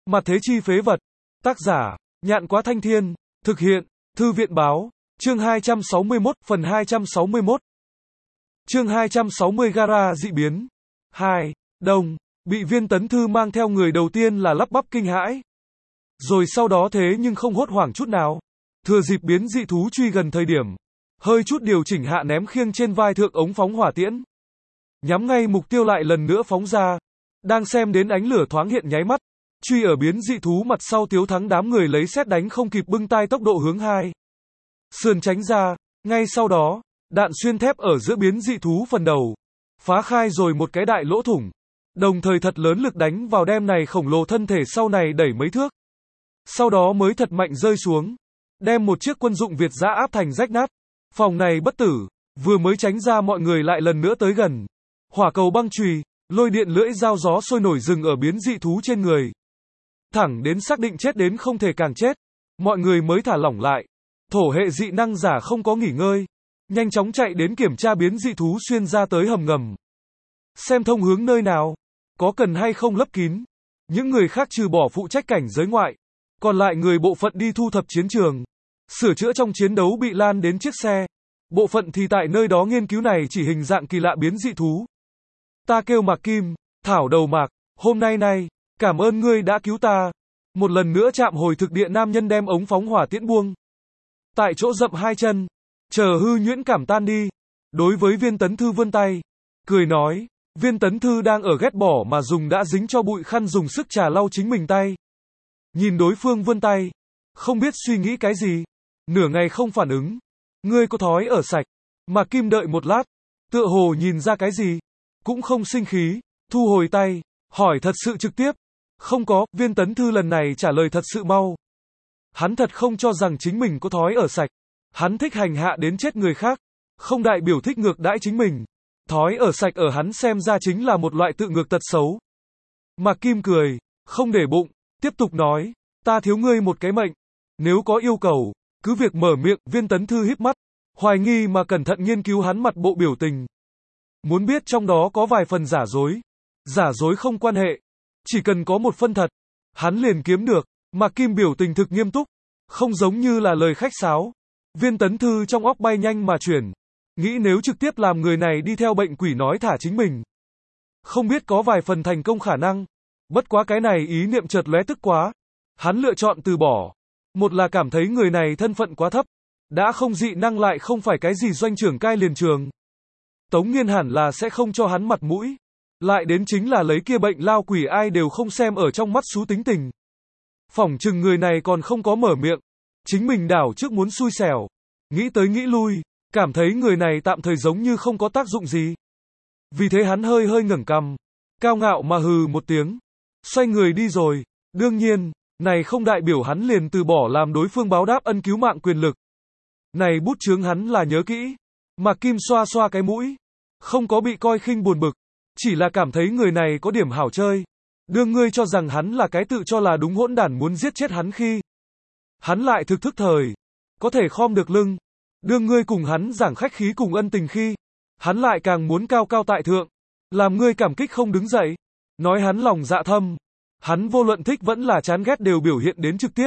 Mặt thế chi phế vật. Tác giả, Nhạn Quá Thanh Thiên. Thực hiện, Thư viện báo. Chương 261, phần 261. Chương 260 Gara dị biến. 2. Đông, bị Viên Tấn Thư mang theo người đầu tiên là lắp bắp kinh hãi. Rồi sau đó thế nhưng không hốt hoảng chút nào. Thừa dịp biến dị thú truy gần thời điểm, hơi chút điều chỉnh hạ ném khiêng trên vai thượng ống phóng hỏa tiễn. Nhắm ngay mục tiêu lại lần nữa phóng ra. Đang xem đến ánh lửa thoáng hiện nháy mắt. Truy ở biến dị thú mặt sau Tiếu Thắng đám người lấy sét đánh không kịp bưng tay tốc độ hướng 2. Sườn tránh ra, ngay sau đó, đạn xuyên thép ở giữa biến dị thú phần đầu. Phá khai rồi một cái đại lỗ thủng. Đồng thời thật lớn lực đánh vào đem này khổng lồ thân thể sau này đẩy mấy thước. Sau đó mới thật mạnh rơi xuống. Đem một chiếc quân dụng Việt giã áp thành rách nát. Phòng này bất tử, vừa mới tránh ra mọi người lại lần nữa tới gần. Hỏa cầu băng chùy, lôi điện lưỡi dao gió sôi nổi rừng ở biến dị thú trên người. Thẳng đến xác định chết đến không thể càng chết. Mọi người mới thả lỏng lại. Thổ hệ dị năng giả không có nghỉ ngơi. Nhanh chóng chạy đến kiểm tra biến dị thú xuyên ra tới hầm ngầm. Xem thông hướng nơi nào. Có cần hay không lấp kín. Những người khác trừ bỏ phụ trách cảnh giới ngoại. Còn lại người bộ phận đi thu thập chiến trường. Sửa chữa trong chiến đấu bị lan đến chiếc xe. Bộ phận thì tại nơi đó nghiên cứu này chỉ hình dạng kỳ lạ biến dị thú. Ta kêu Mạc Kim, Thảo đầu Mạc, hôm nay, cảm ơn ngươi đã cứu ta. Một lần nữa chạm hồi thực địa nam nhân đem ống phóng hỏa tiễn buông. Tại chỗ dậm hai chân, chờ hư nhuyễn cảm tan đi. Đối với Viên Tấn Thư vươn tay, cười nói, Viên Tấn Thư đang ở ghét bỏ mà dùng đã dính cho bụi khăn dùng sức trà lau chính mình tay. Nhìn đối phương vươn tay, không biết suy nghĩ cái gì, nửa ngày không phản ứng. Ngươi có thói ở sạch. Mạc Kim đợi một lát, tựa hồ nhìn ra cái gì, cũng không sinh khí, thu hồi tay, hỏi thật sự trực tiếp. Không có, Viên Tấn Thư lần này trả lời thật sự mau. Hắn thật không cho rằng chính mình có thói ở sạch. Hắn thích hành hạ đến chết người khác, không đại biểu thích ngược đãi chính mình. Thói ở sạch ở hắn xem ra chính là một loại tự ngược tật xấu. Mạc Kim cười, không để bụng, tiếp tục nói, ta thiếu ngươi một cái mệnh. Nếu có yêu cầu, cứ việc mở miệng. Viên Tấn Thư híp mắt, hoài nghi mà cẩn thận nghiên cứu hắn mặt bộ biểu tình. Muốn biết trong đó có vài phần giả dối. Giả dối không quan hệ, chỉ cần có một phân thật, hắn liền kiếm được. Mạc Kim biểu tình thực nghiêm túc, không giống như là lời khách sáo. Viên Tấn Thư trong óc bay nhanh mà chuyển, nghĩ nếu trực tiếp làm người này đi theo bệnh quỷ nói thả chính mình, không biết có vài phần thành công khả năng. Bất quá cái này ý niệm chợt lóe tức quá, hắn lựa chọn từ bỏ. Một là cảm thấy người này thân phận quá thấp, đã không dị năng lại không phải cái gì doanh trưởng cai liền trường. Tống Nghiên hẳn là sẽ không cho hắn mặt mũi. Lại đến chính là lấy kia bệnh lao quỷ ai đều không xem ở trong mắt xú tính tình. Phỏng chừng người này còn không có mở miệng, chính mình đảo trước muốn xui xẻo. Nghĩ tới nghĩ lui, cảm thấy người này tạm thời giống như không có tác dụng gì. Vì thế hắn hơi hơi ngẩng cằm, cao ngạo mà hừ một tiếng, xoay người đi rồi. Đương nhiên, này không đại biểu hắn liền từ bỏ làm đối phương báo đáp ân cứu mạng quyền lực. Này bút chướng hắn là nhớ kỹ. Mạc Kim xoa xoa cái mũi, không có bị coi khinh buồn bực, chỉ là cảm thấy người này có điểm hảo chơi. Đương ngươi cho rằng hắn là cái tự cho là đúng hỗn đản muốn giết chết hắn khi hắn lại thực thức thời, có thể khom được lưng. Đương ngươi cùng hắn giảng khách khí cùng ân tình khi hắn lại càng muốn cao cao tại thượng, làm ngươi cảm kích không đứng dậy. Nói hắn lòng dạ thâm, hắn vô luận thích vẫn là chán ghét đều biểu hiện đến trực tiếp.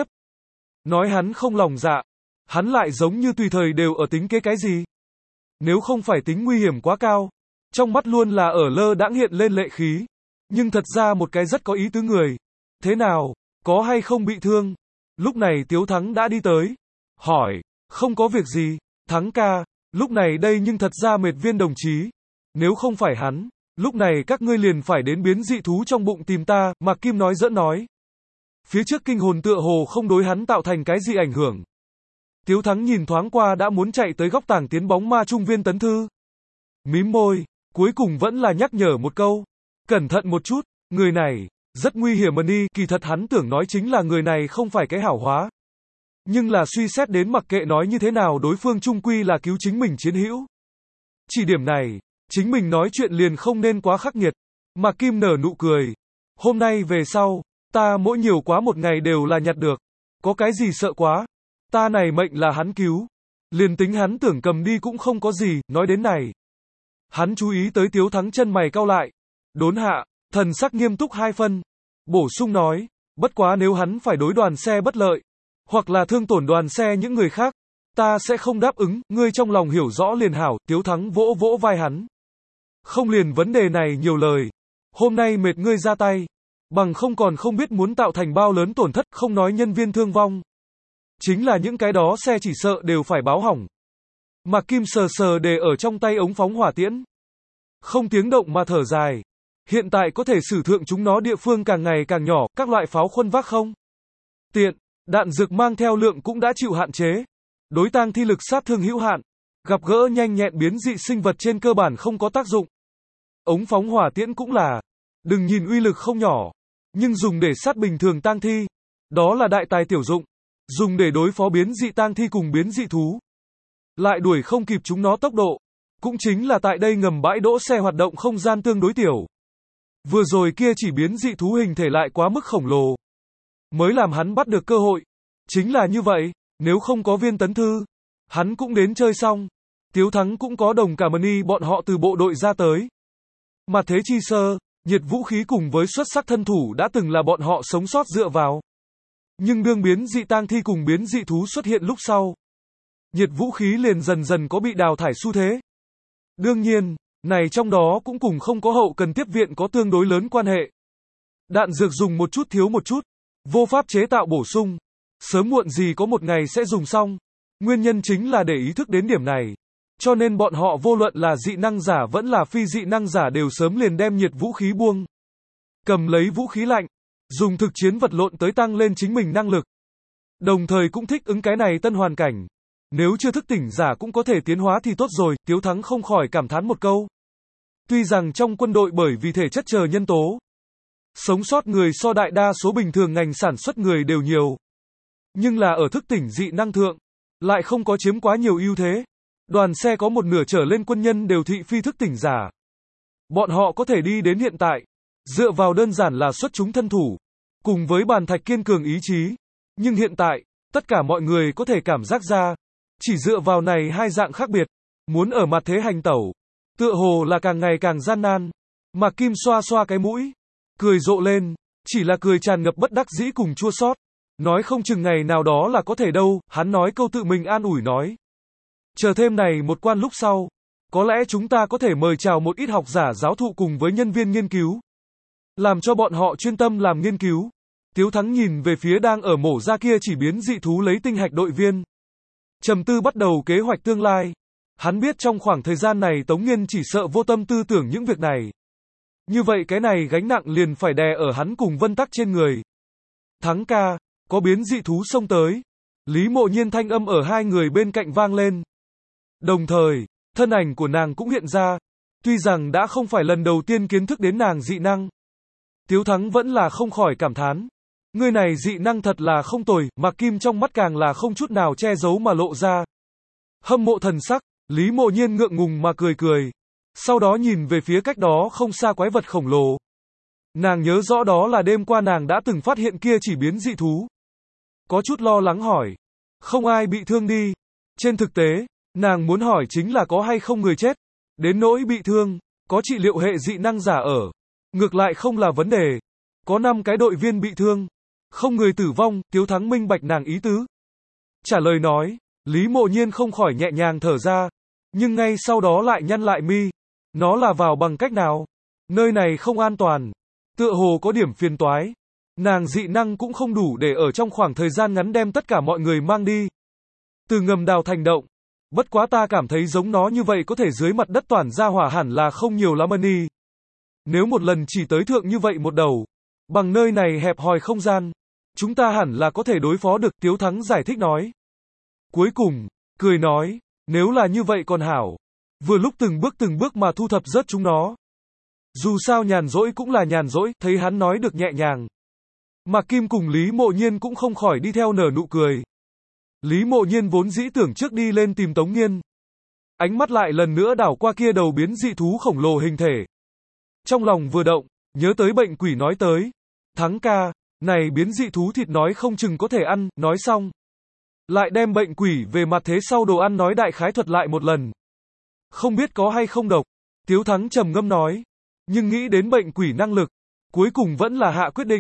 Nói hắn không lòng dạ, hắn lại giống như tùy thời đều ở tính kế cái gì. Nếu không phải tính nguy hiểm quá cao, trong mắt luôn là ở lơ đãng hiện lên lệ khí. Nhưng thật ra một cái rất có ý tứ người. Thế nào, có hay không bị thương? Lúc này Tiếu Thắng đã đi tới, hỏi, không có việc gì, Thắng ca, lúc này đây nhưng thật ra mệt Viên đồng chí. Nếu không phải hắn, lúc này các ngươi liền phải đến biến dị thú trong bụng tìm ta. Mạc Kim nói giỡn nói. Phía trước kinh hồn tựa hồ không đối hắn tạo thành cái gì ảnh hưởng. Tiếu Thắng nhìn thoáng qua đã muốn chạy tới góc tàng tiến bóng ma trung Viên Tấn Thư. Mím môi, cuối cùng vẫn là nhắc nhở một câu. Cẩn thận một chút, người này, rất nguy hiểm đi. Kỳ thật hắn tưởng nói chính là người này không phải cái hảo hóa. Nhưng là suy xét đến mặc kệ nói như thế nào đối phương chung quy là cứu chính mình chiến hữu. Chỉ điểm này, chính mình nói chuyện liền không nên quá khắc nghiệt. Mạc Kim nở nụ cười. Hôm nay về sau, ta mỗi nhiều quá một ngày đều là nhặt được. Có cái gì sợ quá. Ta này mệnh là hắn cứu. Liền tính hắn tưởng cầm đi cũng không có gì. Nói đến này, hắn chú ý tới Tiếu Thắng chân mày cau lại. Đốn hạ, thần sắc nghiêm túc hai phân. Bổ sung nói, Bất quá nếu hắn phải đối đoàn xe bất lợi, hoặc là thương tổn đoàn xe những người khác, ta sẽ không đáp ứng, ngươi trong lòng hiểu rõ liền hảo, Tiếu Thắng vỗ vỗ vai hắn. Không liền vấn đề này nhiều lời. Hôm nay mệt ngươi ra tay, bằng không còn không biết muốn tạo thành bao lớn tổn thất, không nói nhân viên thương vong. Chính là những cái đó xe chỉ sợ đều phải báo hỏng. Mạc Kim sờ sờ để ở trong tay ống phóng hỏa tiễn. Không tiếng động mà thở dài. Hiện tại có thể sử thượng chúng nó địa phương càng ngày càng nhỏ, các loại pháo khuân vác không tiện, đạn dược mang theo lượng cũng đã chịu hạn chế. Đối tang thi lực sát thương hữu hạn, gặp gỡ nhanh nhẹn biến dị sinh vật trên cơ bản không có tác dụng. Ống phóng hỏa tiễn cũng là, đừng nhìn uy lực không nhỏ, nhưng dùng để sát bình thường tang thi, đó là đại tài tiểu dụng. Dùng để đối phó biến dị tang thi cùng biến dị thú, lại đuổi không kịp chúng nó tốc độ. Cũng chính là tại đây ngầm bãi đỗ xe hoạt động không gian tương đối tiểu. Vừa rồi kia chỉ biến dị thú hình thể lại quá mức khổng lồ, mới làm hắn bắt được cơ hội. Chính là như vậy, nếu không có Viên Tấn Thư, hắn cũng đến chơi xong. Tiếu Thắng cũng có Đồng Cả Mani bọn họ từ bộ đội ra tới. Mà thế chi sơ, nhiệt vũ khí cùng với xuất sắc thân thủ đã từng là bọn họ sống sót dựa vào. Nhưng đương biến dị tang thi cùng biến dị thú xuất hiện lúc sau, nhiệt vũ khí liền dần dần có bị đào thải xu thế. Đương nhiên, này trong đó cũng cùng không có hậu cần tiếp viện có tương đối lớn quan hệ. Đạn dược dùng một chút thiếu một chút, vô pháp chế tạo bổ sung, sớm muộn gì có một ngày sẽ dùng xong. Nguyên nhân chính là để ý thức đến điểm này. Cho nên bọn họ vô luận là dị năng giả vẫn là phi dị năng giả đều sớm liền đem nhiệt vũ khí buông. Cầm lấy vũ khí lạnh, dùng thực chiến vật lộn tới tăng lên chính mình năng lực. Đồng thời cũng thích ứng cái này tân hoàn cảnh. Nếu chưa thức tỉnh giả cũng có thể tiến hóa thì tốt rồi, Tiếu Thắng không khỏi cảm thán một câu. Tuy rằng trong quân đội bởi vì thể chất chờ nhân tố, sống sót người so đại đa số bình thường ngành sản xuất người đều nhiều. Nhưng là ở thức tỉnh dị năng thượng, lại không có chiếm quá nhiều ưu thế. Đoàn xe có một nửa trở lên quân nhân đều thị phi thức tỉnh giả. Bọn họ có thể đi đến hiện tại, dựa vào đơn giản là xuất chúng thân thủ, cùng với bàn thạch kiên cường ý chí. Nhưng hiện tại, tất cả mọi người có thể cảm giác ra, chỉ dựa vào này hai dạng khác biệt, muốn ở mặt thế hành tẩu, tựa hồ là càng ngày càng gian nan. Mạc Kim xoa xoa cái mũi, cười rộ lên, chỉ là cười tràn ngập bất đắc dĩ cùng chua xót. Nói không chừng ngày nào đó là có thể đâu, hắn nói câu tự mình an ủi nói. Chờ thêm này một quan lúc sau, có lẽ chúng ta có thể mời chào một ít học giả giáo thụ cùng với nhân viên nghiên cứu, làm cho bọn họ chuyên tâm làm nghiên cứu. Tiếu Thắng nhìn về phía đang ở mổ ra kia chỉ biến dị thú lấy tinh hạch đội viên. Trầm tư bắt đầu kế hoạch tương lai. Hắn biết trong khoảng thời gian này Tống Nghiên chỉ sợ vô tâm tư tưởng những việc này. Như vậy cái này gánh nặng liền phải đè ở hắn cùng Vân Tắc trên người. Thắng ca, có biến dị thú xông tới. Lý Mộ Nhiên thanh âm ở hai người bên cạnh vang lên. Đồng thời, thân ảnh của nàng cũng hiện ra. Tuy rằng đã không phải lần đầu tiên kiến thức đến nàng dị năng, Tiếu Thắng vẫn là không khỏi cảm thán. Người này dị năng thật là không tồi, Mạc Kim trong mắt càng là không chút nào che giấu mà lộ ra. Hâm mộ thần sắc, Lý Mộ Nhiên ngượng ngùng mà cười cười. Sau đó nhìn về phía cách đó không xa quái vật khổng lồ. Nàng nhớ rõ đó là đêm qua nàng đã từng phát hiện kia chỉ biến dị thú. Có chút lo lắng hỏi. Không ai bị thương đi. Trên thực tế, nàng muốn hỏi chính là có hay không người chết. Đến nỗi bị thương, có trị liệu hệ dị năng giả ở. Ngược lại không là vấn đề. Có 5 cái đội viên bị thương. Không người tử vong, Tiếu Thắng minh bạch nàng ý tứ. Trả lời nói, Lý Mộ Nhiên không khỏi nhẹ nhàng thở ra. Nhưng ngay sau đó lại nhăn lại mi. Nó là vào bằng cách nào? Nơi này không an toàn. Tựa hồ có điểm phiền toái. Nàng dị năng cũng không đủ để ở trong khoảng thời gian ngắn đem tất cả mọi người mang đi. Từ ngầm đào thành động. Bất quá ta cảm thấy giống nó như vậy có thể dưới mặt đất toàn ra hỏa hẳn là không nhiều lắm đi. Nếu một lần chỉ tới thượng như vậy một đầu, bằng nơi này hẹp hòi không gian, chúng ta hẳn là có thể đối phó được, Tiếu Thắng giải thích nói. Cuối cùng, cười nói, nếu là như vậy còn hảo. Vừa lúc từng bước mà thu thập rớt chúng nó. Dù sao nhàn rỗi cũng là nhàn rỗi, thấy hắn nói được nhẹ nhàng. Mạc Kim cùng Lý Mộ Nhiên cũng không khỏi đi theo nở nụ cười. Lý Mộ Nhiên vốn dĩ tưởng trước đi lên tìm Tống Nghiên. Ánh mắt lại lần nữa đảo qua kia đầu biến dị thú khổng lồ hình thể. Trong lòng vừa động, nhớ tới bệnh quỷ nói tới. Thắng ca, này biến dị thú thịt nói không chừng có thể ăn, nói xong. Lại đem bệnh quỷ về mặt thế sau đồ ăn nói đại khái thuật lại một lần. Không biết có hay không độc, Tiếu Thắng trầm ngâm nói. Nhưng nghĩ đến bệnh quỷ năng lực, cuối cùng vẫn là hạ quyết định.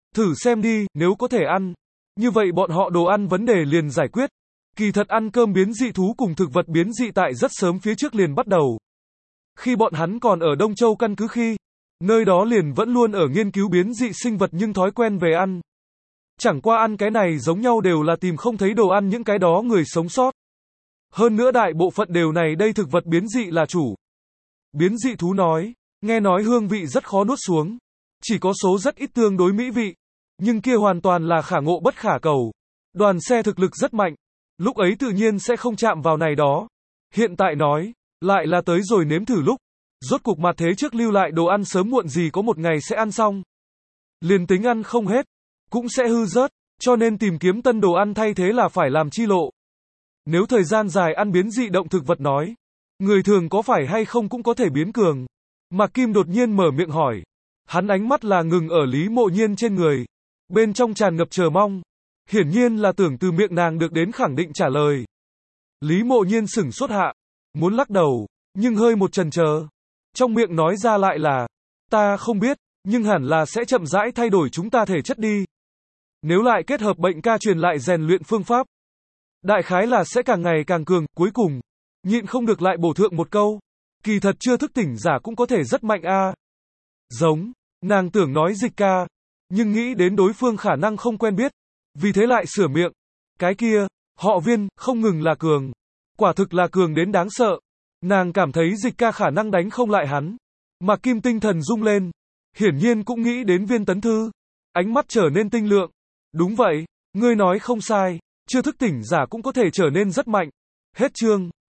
Thử xem đi, nếu có thể ăn. Như vậy bọn họ đồ ăn vấn đề liền giải quyết. Kỳ thật ăn cơm biến dị thú cùng thực vật biến dị tại rất sớm phía trước liền bắt đầu. Khi bọn hắn còn ở Đông Châu căn cứ khi, nơi đó liền vẫn luôn ở nghiên cứu biến dị sinh vật nhưng thói quen về ăn. Chẳng qua ăn cái này giống nhau đều là tìm không thấy đồ ăn những cái đó người sống sót. Hơn nữa đại bộ phận đều này đây thực vật biến dị là chủ. Biến dị thú nói, nghe nói hương vị rất khó nuốt xuống. Chỉ có số rất ít tương đối mỹ vị. Nhưng kia hoàn toàn là khả ngộ bất khả cầu. Đoàn xe thực lực rất mạnh. Lúc ấy tự nhiên sẽ không chạm vào này đó. Hiện tại nói, lại là tới rồi nếm thử lúc. Rốt cuộc mặt thế trước lưu lại đồ ăn sớm muộn gì có một ngày sẽ ăn xong. Liền tính ăn không hết, cũng sẽ hư rớt, cho nên tìm kiếm tân đồ ăn thay thế là phải làm chi lộ. Nếu thời gian dài ăn biến dị động thực vật nói, người thường có phải hay không cũng có thể biến cường. Mạc Kim đột nhiên mở miệng hỏi. Hắn ánh mắt là ngừng ở Lý Mộ Nhiên trên người. Bên trong tràn ngập chờ mong. Hiển nhiên là tưởng từ miệng nàng được đến khẳng định trả lời. Lý Mộ Nhiên sửng sốt hạ. Muốn lắc đầu, nhưng hơi một chần chờ. Trong miệng nói ra lại là, ta không biết, nhưng hẳn là sẽ chậm rãi thay đổi chúng ta thể chất đi. Nếu lại kết hợp bệnh ca truyền lại rèn luyện phương pháp, đại khái là sẽ càng ngày càng cường, cuối cùng, nhịn không được lại bổ thượng một câu. Kỳ thật chưa thức tỉnh giả cũng có thể rất mạnh a. Giống, nàng tưởng nói Dịch ca, nhưng nghĩ đến đối phương khả năng không quen biết, vì thế lại sửa miệng. Cái kia, họ Viên, không ngừng là cường. Quả thực là cường đến đáng sợ. Nàng cảm thấy Dịch ca khả năng đánh không lại hắn. Mạc Kim tinh thần rung lên. Hiển nhiên cũng nghĩ đến Viên Tấn Thư. Ánh mắt trở nên tinh lượng. Đúng vậy, ngươi nói không sai. Chưa thức tỉnh giả cũng có thể trở nên rất mạnh. Hết chương.